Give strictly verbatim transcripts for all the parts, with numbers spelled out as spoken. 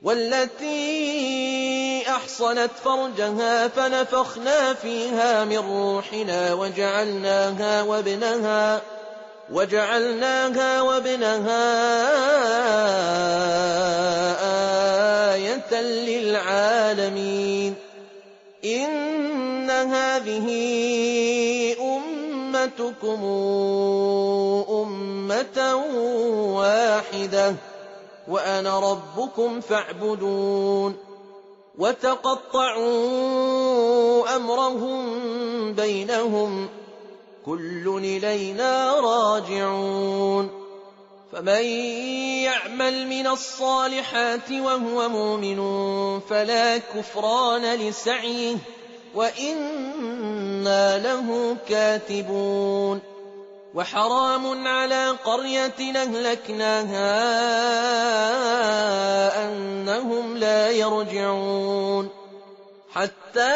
والتي أحصنت فرجها فنفخنا فيها من روحنا وجعلناها وابنها وجعلناها وابنها آية للعالمين إن هذه أمتكم أمة واحدة وأنا ربكم فاعبدون وتقطعوا أمرهم بينهم كل إلينا راجعون فمن يعمل من الصالحات وهو مؤمن فلا كفران لسعيه وإنا له كاتبون وحرام على قرية أهلكناها أنهم لا يرجعون حتى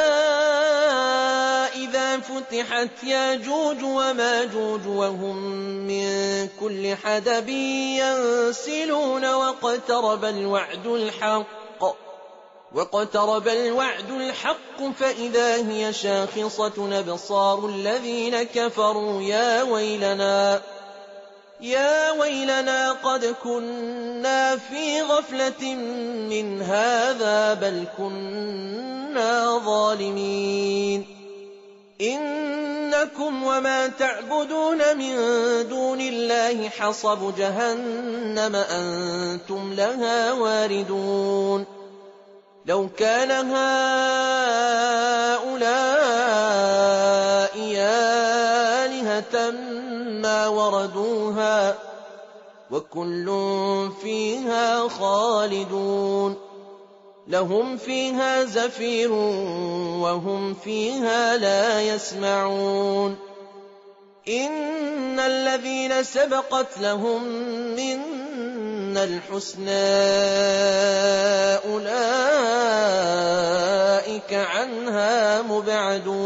إذا فتحت ياجوج وماجوج وهم من كل حدب ينسلون واقترب الوعد الحق واقترب الوعد الحق فإذا هي شاخصة أبصار الذين كفروا يا ويلنا يا ويلنا قد كنا في غفلة من هذا بل كنا ظالمين إنكم وما تعبدون من دون الله حصب جهنم أنتم لها واردون لو كان هؤلاء آلهة ما وردوها وكل فيها خالدون لهم فيها زفير وهم فيها لا يسمعون إن الذين سبقت لهم منا الحسنى أولئك عنها مبعدون